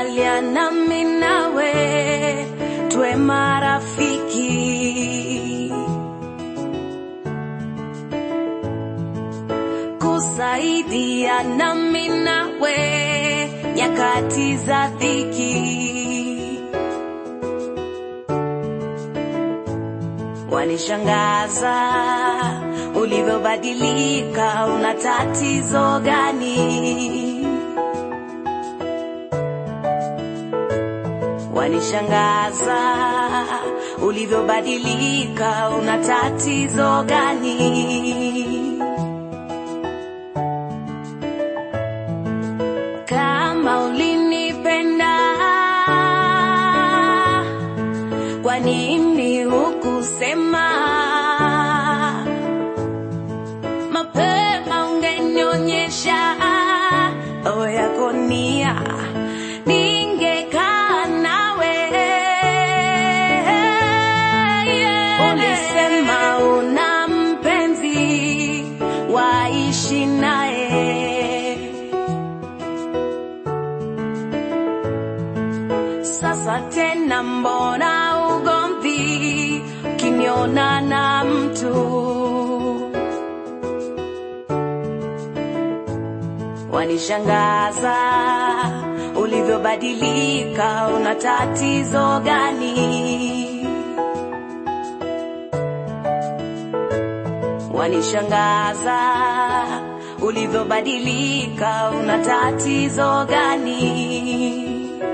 Tulikubaliana mimi nawe tuwe marafiki, kusaidiana mimi nawe nyakati za dhiki. Wanishangaza ulivyobadilika, una tatizo gani? Wanishangaza ulivyobadilika, una tatizo gani? Kama ulinipenda, kwa nini hukusema mapema? Ungenionyesha yako nia, ningekaa nawe. Ulisema una mpenzi, waishi naye. Sasa tena mbona ugomvi ukiniona na mtu? Wanishangaza ulivyobadilika, una tatizo gani? Wanishangaza ulivyobadilika, una tatizo gani?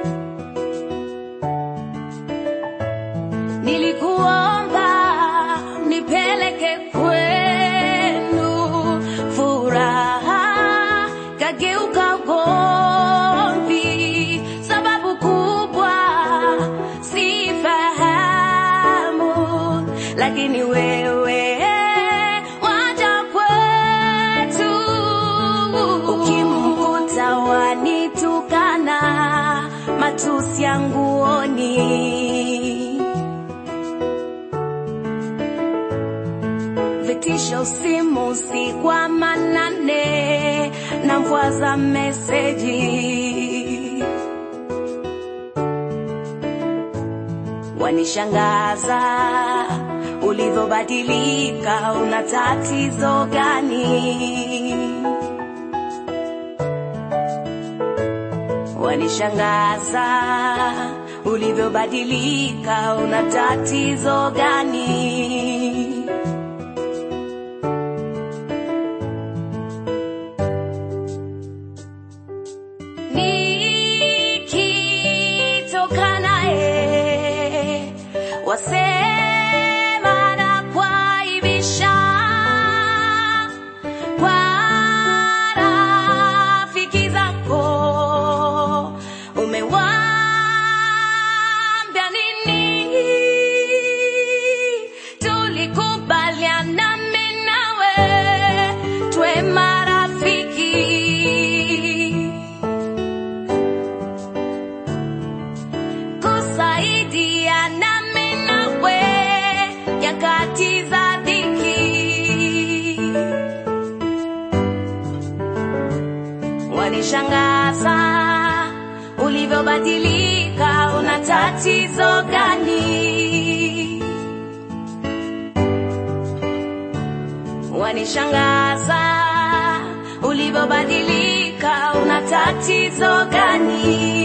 Nilikuomba nipeleke kwenu furaha, kageuka ugomvi. Sababu kubwa sifahamu, lakini wewe waja kwetu. Ukimkuta wanitukana, matusi yanguoni. Vitisho simu si kwa manane, na mvua za meseji. Wanishangaza ulivyobadilika, una tatizo gani? Wanishangaza ulivyobadilika, una tatizo gani? Wasema na kuaibisha kwa rafiki zako, umewaambia nini? Tulikubaliana mimi nawe tuwe marafiki, kusaidiana nyakati za dhiki. Wanishangaza ulivyobadilika, una tatizo gani? Wanishangaza ulivyobadilika, una tatizo gani?